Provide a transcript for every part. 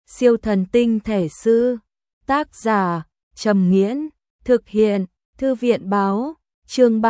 Siêu thần tinh thể sư. Tác giả Trầm Nghiễn. Thực hiện Thư viện Báo. Chương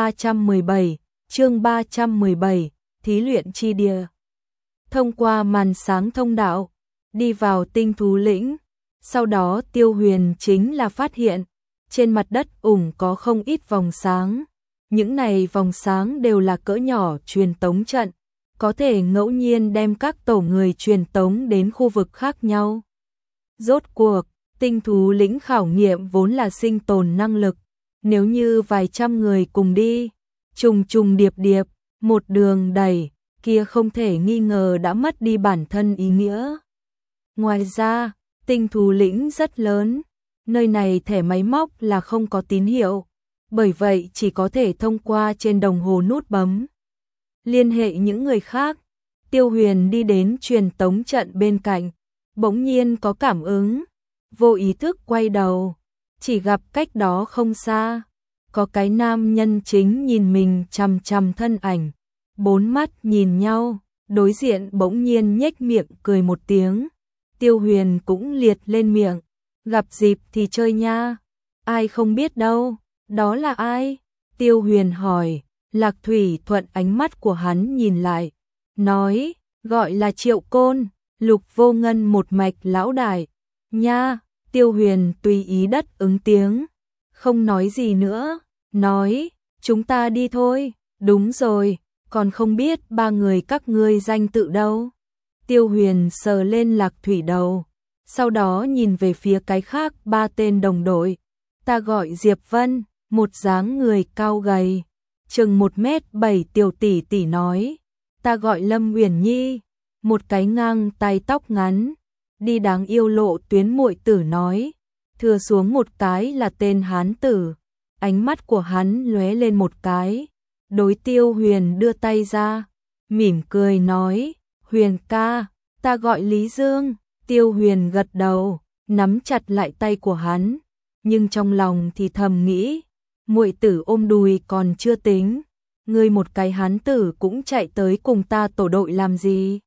317. Thí luyện chi địa. Thông qua màn sáng thông đạo, đi vào tinh thú lĩnh. Sau đó Tiêu Huyền chính là phát hiện, trên mặt đất có không ít vòng sáng. Những này vòng sáng đều là cỡ nhỏ truyền tống trận, có thể ngẫu nhiên đem các tổ người truyền tống đến khu vực khác nhau. Rốt cuộc, tinh thú lĩnh khảo nghiệm vốn là sinh tồn năng lực, nếu như vài trăm người cùng đi, trùng trùng điệp điệp, một đường đẩy, kia không thể nghi ngờ đã mất đi bản thân ý nghĩa. Ngoài ra, tinh thú lĩnh rất lớn, nơi này thẻ máy móc là không có tín hiệu, bởi vậy chỉ có thể thông qua trên đồng hồ nút bấm liên hệ những người khác. Tiêu Huyền đi đến truyền tống trận bên cạnh, bỗng nhiên có cảm ứng, vô ý thức quay đầu, chỉ gặp cách đó không xa, có cái nam nhân chính nhìn mình chằm chằm thân ảnh, bốn mắt nhìn nhau, đối diện bỗng nhiên nhếch miệng cười một tiếng. Tiêu Huyền cũng liệt lên miệng, gặp dịp thì chơi nha, ai không biết đâu, đó là ai? Tiêu Huyền hỏi. Lạc Thủy thuận ánh mắt của hắn nhìn lại, nói, gọi là Triệu Côn, Lục Vô Ngân một mạch lão đại. Nha, Tiêu Huyền tùy ý đất ứng tiếng, không nói gì nữa, nói, chúng ta đi thôi. Đúng rồi, còn không biết ba người các ngươi danh tự đâu. Tiêu Huyền sờ lên Lạc Thủy đầu, sau đó nhìn về phía cái khác ba tên đồng đội. Ta gọi Diệp Vân, một dáng người cao gầy, chừng 1m7 tiểu tỷ tỷ nói. Ta gọi Lâm Uyển Nhi, một cái ngang tai tóc ngắn, đi đáng yêu lộ tuyến muội tử nói. Thừa xuống một cái là tên hán tử, ánh mắt của hắn lóe lên một cái, đối Tiêu Huyền đưa tay ra, mỉm cười nói, Huyền ca, ta gọi Lý Dương. Tiêu Huyền gật đầu, nắm chặt lại tay của hắn, nhưng trong lòng thì thầm nghĩ, muội tử ôm đùi còn chưa tính, ngươi một cái hán tử cũng chạy tới cùng ta tổ đội làm gì?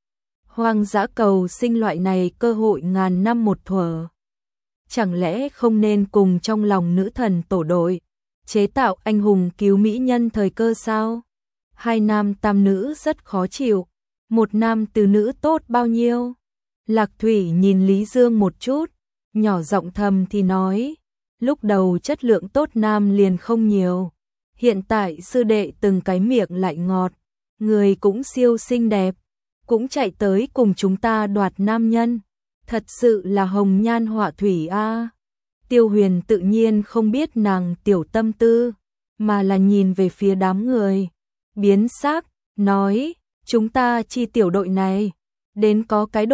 Hoang dã cầu sinh loại này cơ hội ngàn năm một thuở, chẳng lẽ không nên cùng trong lòng nữ thần tổ đội, chế tạo anh hùng cứu mỹ nhân thời cơ sao? Hai nam tam nữ rất khó chịu, một nam từ nữ tốt bao nhiêu? Lạc Thủy nhìn Lý Dương một chút, nhỏ giọng thầm thì nói, lúc đầu chất lượng tốt nam liền không nhiều, hiện tại sư đệ từng cái miệng lại ngọt, người cũng siêu xinh đẹp, cũng chạy tới cùng chúng ta đoạt nam nhân, thật sự là hồng nhan họa thủy a. Tiêu Huyền tự nhiên không biết nàng tiểu tâm tư, mà là nhìn về phía đám người, biến sắc, nói, chúng ta chi tiểu đội này, đến có cái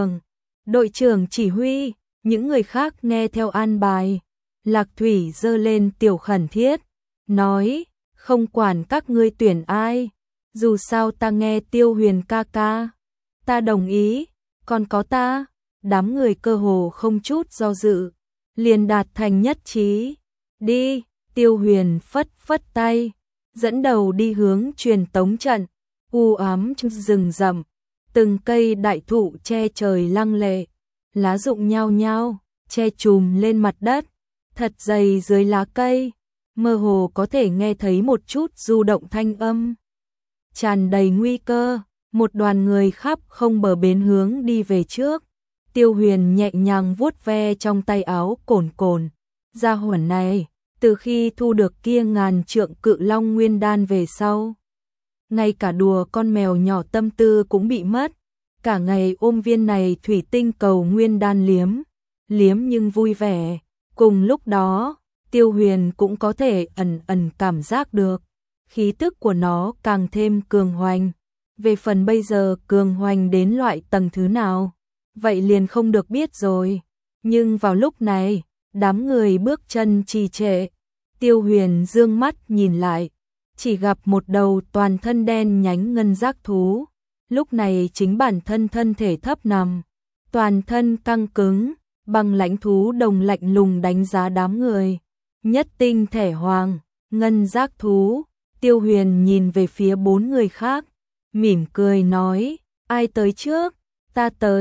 đội trưởng chỉ huy, những người khác nghe theo an bài. Lạc Thủy giơ lên tiểu khẩn thiết, nói, không quản các ngươi tuyển ai, dù sao ta nghe Tiêu Huyền ca ca, ta đồng ý, còn có ta. Đám người cơ hồ không chút do dự, liền đạt thành nhất trí. Đi, Tiêu Huyền phất phất tay, dẫn đầu đi hướng truyền tống trận. U ám trong rừng rậm, từng cây đại thụ che trời lăng lệ, lá rụng nhao nhao, che trùm lên mặt đất, thật dày dưới lá cây, mơ hồ có thể nghe thấy một chút du động thanh âm. Tràn đầy nguy cơ, một đoàn người khắp không bờ bến hướng đi về trước. Tiêu Huyền nhẹ nhàng vuốt ve trong tay áo cồn cồn. Gia hỏa này, từ khi thu được kia ngàn trượng cự long nguyên đan về sau, ngay cả đùa con mèo nhỏ tâm tư cũng bị mất. Cả ngày ôm viên này thủy tinh cầu nguyên đan liếm nhưng vui vẻ. Cùng lúc đó, Tiêu Huyền cũng có thể ẩn ẩn cảm giác được, khí tức của nó càng thêm cường hoành. Về phần bây giờ cường hoành đến loại tầng thứ nào, vậy liền không được biết rồi. Nhưng vào lúc này, đám người bước chân trì trệ. Tiêu Huyền dương mắt nhìn lại, chỉ gặp một đầu toàn thân đen nhánh ngân giác thú. Lúc này chính bản thân thân thể thấp nằm, toàn thân căng cứng, băng lãnh thú đồng lạnh lùng đánh giá đám người. Nhất tinh thể hoàng, ngân giác thú. Tiêu Huyền nhìn về phía bốn người khác, mỉm cười nói, ai tới trước? Ta tới.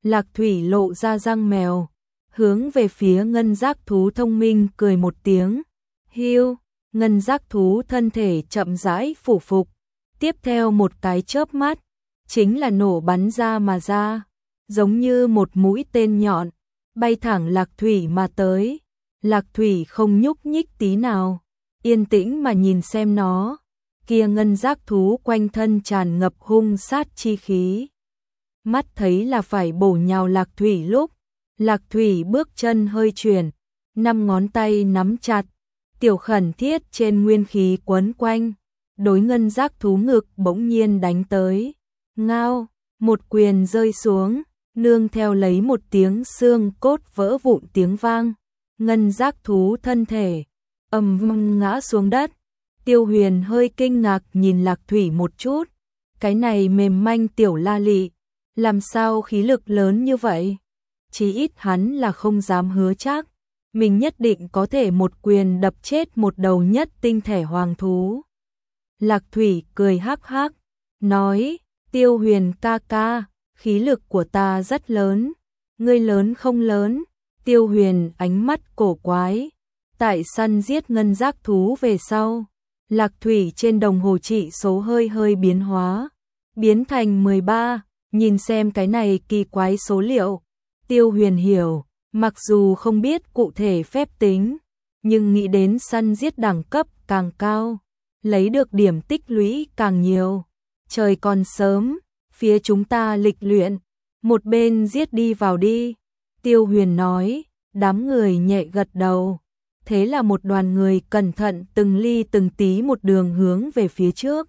Lạc Thủy lộ ra răng mèo, hướng về phía ngân giác thú thông minh cười một tiếng. Hiu, ngân giác thú thân thể chậm rãi phủ phục, tiếp theo một cái chớp mắt, chính là nổ bắn ra mà ra, giống như một mũi tên nhọn, bay thẳng Lạc Thủy mà tới. Lạc Thủy không nhúc nhích tí nào, yên tĩnh mà nhìn xem nó. Kia ngân giác thú quanh thân tràn ngập hung sát chi khí. Mắt thấy là phải bổ nhào Lạc Thủy lúc, Lạc Thủy bước chân hơi chuyển, 5 ngón tay nắm chặt, tiểu khẩn thiết trên nguyên khí quấn quanh, đối ngân giác thú ngực bỗng nhiên đánh tới. Ngao, một quyền rơi xuống, nương theo lấy một tiếng xương cốt vỡ vụn tiếng vang, ngân giác thú thân thể ầm vang ngã xuống đất. Tiêu Huyền hơi kinh ngạc nhìn Lạc Thủy một chút, cái này mềm manh tiểu la lị, làm sao khí lực lớn như vậy? Chí ít hắn là không dám hứa chắc, mình nhất định có thể một quyền đập chết một đầu nhất tinh thể hoàng thú. Lạc Thủy cười hắc hắc, nói, Tiêu Huyền ca ca, khí lực của ta rất lớn, ngươi lớn không lớn? Tiêu Huyền ánh mắt cổ quái, tại săn giết ngân giác thú về sau, Lạc Thủy trên đồng hồ chỉ số hơi hơi biến hóa, biến thành 13, nhìn xem cái này kỳ quái số liệu. Tiêu Huyền hiểu, mặc dù không biết cụ thể phép tính, nhưng nghĩ đến săn giết đẳng cấp càng cao, lấy được điểm tích lũy càng nhiều. Trời còn sớm, phía chúng ta lịch luyện, một bên giết đi vào đi. Tiêu Huyền nói, đám người nhẹ gật đầu. Thế là một đoàn người cẩn thận từng ly từng tí một đường hướng về phía trước.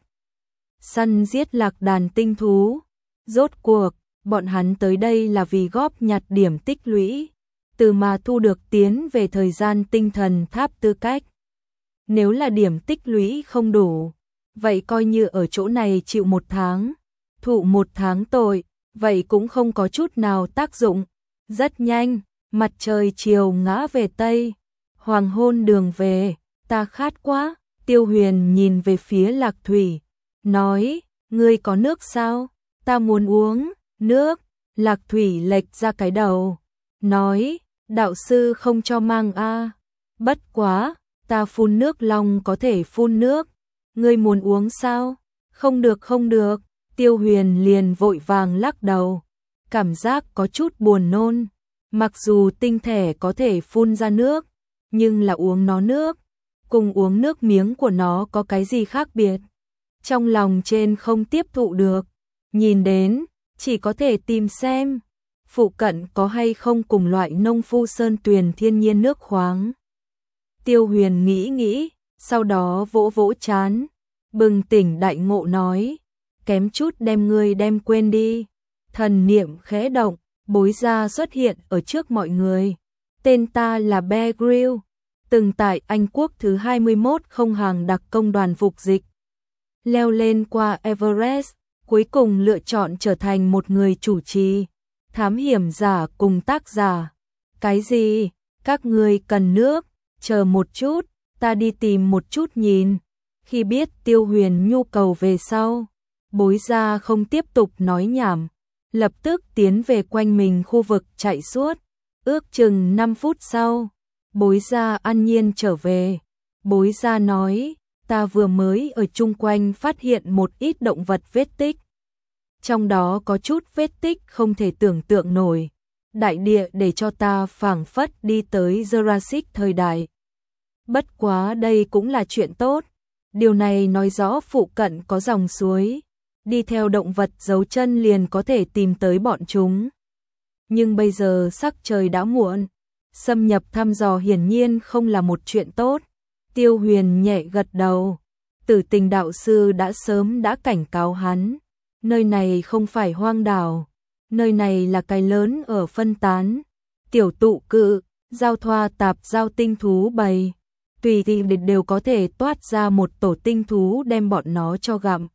Săn giết lạc đàn tinh thú. Rốt cuộc, bọn hắn tới đây là vì góp nhặt điểm tích lũy, từ mà thu được tiến về thời gian tinh thần tháp tư cách. Nếu là điểm tích lũy không đủ, vậy coi như ở chỗ này chịu 1 tháng, thụ 1 tháng tội, vậy cũng không có chút nào tác dụng. Rất nhanh, mặt trời chiều ngã về Tây, hoàng hôn đường về, ta khát quá. Tiêu Huyền nhìn về phía Lạc Thủy, nói, ngươi có nước sao? Ta muốn uống nước. Lạc Thủy lệch ra cái đầu, nói, đạo sư không cho mang a. Bất quá, ta phun nước long có thể phun nước, ngươi muốn uống sao? Không được không được. Tiêu Huyền liền vội vàng lắc đầu, cảm giác có chút buồn nôn. Mặc dù tinh thể có thể phun ra nước, nhưng là uống nó nước, cùng uống nước miếng của nó có cái gì khác biệt? Trong lòng trên không tiếp thụ được, nhìn đến, chỉ có thể tìm xem, phụ cận có hay không cùng loại nông phu sơn tuyền thiên nhiên nước khoáng. Tiêu Huyền nghĩ nghĩ, sau đó vỗ vỗ trán, bừng tỉnh đại ngộ nói, kém chút đem ngươi đem quên đi. Thần niệm khẽ động, Bối Gia xuất hiện ở trước mọi người. Tên ta là Bear Grylls, từng tại Anh quốc thứ 21 không hàng đặc công đoàn phục dịch, leo lên qua Everest, cuối cùng lựa chọn trở thành một người chủ trì, thám hiểm giả cùng tác giả. Cái gì? Các ngươi cần nước? Chờ một chút, ta đi tìm một chút nhìn. Khi biết Tiêu Huyền nhu cầu về sau, Bối Gia không tiếp tục nói nhảm, lập tức tiến về quanh mình khu vực chạy suốt. Ước chừng 5 phút sau, Bối Gia an nhiên trở về. Bối Gia nói, ta vừa mới ở chung quanh phát hiện một ít động vật vết tích. Trong đó có chút vết tích không thể tưởng tượng nổi. Đại địa để cho ta phảng phất đi tới Jurassic thời đại. Bất quá đây cũng là chuyện tốt. Điều này nói rõ phụ cận có dòng suối. Đi theo động vật dấu chân liền có thể tìm tới bọn chúng. Nhưng bây giờ sắc trời đã muộn, xâm nhập thăm dò hiển nhiên không là một chuyện tốt. Tiêu Huyền nhẹ gật đầu, Tử Tình đạo sư đã sớm đã cảnh cáo hắn, nơi này không phải hoang đảo, nơi này là cái lớn ở phân tán, tiểu tụ cự, giao thoa tạp giao tinh thú bầy, tùy thì đều có thể toát ra một tổ tinh thú đem bọn nó cho gặm.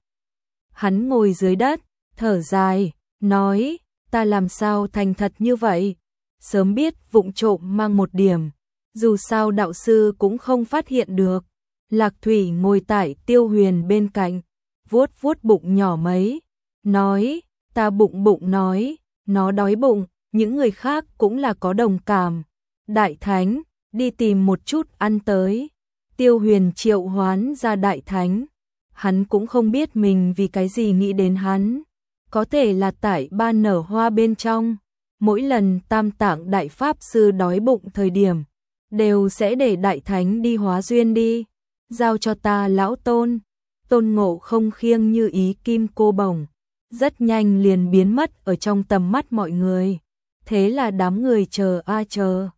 Hắn ngồi dưới đất, thở dài, nói, ta làm sao thành thật như vậy, sớm biết vụng trộm mang một điểm, dù sao đạo sư cũng không phát hiện được. Lạc Thủy ngồi tại Tiêu Huyền bên cạnh, vuốt vuốt bụng nhỏ mấy, nói, ta bụng nói, nó đói bụng, những người khác cũng là có đồng cảm. Đại Thánh, đi tìm một chút ăn tới. Tiêu Huyền triệu hoán ra Đại Thánh. Hắn cũng không biết mình vì cái gì nghĩ đến hắn. Có thể là tại ba nở hoa bên trong. Mỗi lần Tam Tạng Đại Pháp Sư đói bụng thời điểm, đều sẽ để Đại Thánh đi hóa duyên đi. Giao cho ta lão Tôn. Tôn Ngộ không khiêng như ý kim cô bổng, rất nhanh liền biến mất ở trong tầm mắt mọi người. Thế là đám người chờ a chờ.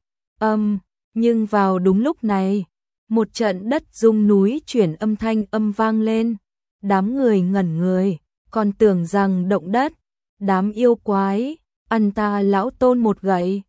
Nhưng vào đúng lúc này, một trận đất rung núi chuyển âm thanh vang lên. Đám người ngẩn người, còn tưởng rằng động đất. Đám yêu quái, ăn ta lão Tôn một gậy.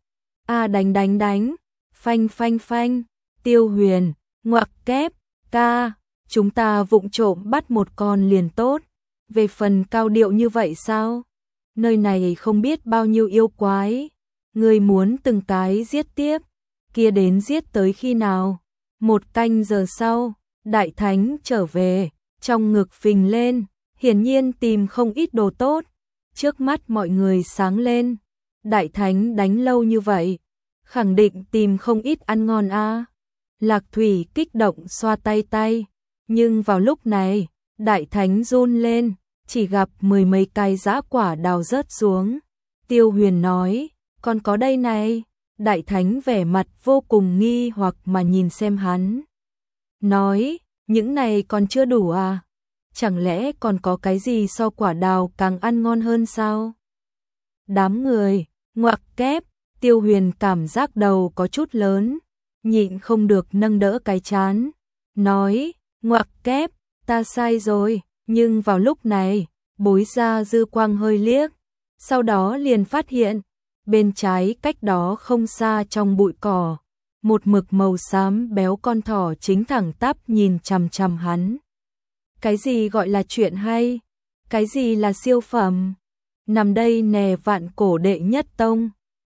Đánh, phanh phanh phanh. Tiêu Huyền, ngoặc kép, ca, chúng ta vụng trộm bắt một con liền tốt. Về phần cao điệu như vậy sao? Nơi này không biết bao nhiêu yêu quái. Người muốn từng cái giết tiếp, kia đến giết tới khi nào? 1 canh giờ sau, Đại Thánh trở về, trong ngực phình lên, hiển nhiên tìm không ít đồ tốt. Trước mắt mọi người sáng lên, Đại Thánh đánh lâu như vậy, khẳng định tìm không ít ăn ngon a. Lạc Thủy kích động xoa tay, nhưng vào lúc này, Đại Thánh run lên, chỉ gặp 10 mấy cái dã quả đào rớt xuống. Tiêu Huyền nói, còn có đây này. Đại Thánh vẻ mặt vô cùng nghi hoặc mà nhìn xem hắn. Nói, những này còn chưa đủ à? Chẳng lẽ còn có cái gì so quả đào càng ăn ngon hơn sao? Đám người, ngoặc kép, Tiêu Huyền cảm giác đầu có chút lớn, nhịn không được nâng đỡ cái trán. Nói, ngoặc kép, ta sai rồi. Nhưng vào lúc này, Bối Gia dư quang hơi liếc, sau đó liền phát hiện, bên trái cách đó không xa trong bụi cỏ, một mực màu xám béo con thỏ chính thẳng tắp nhìn chằm chằm hắn. Cái gì gọi là chuyện hay? Cái gì là siêu phẩm? Nằm đây nè Vạn Cổ đệ nhất tông.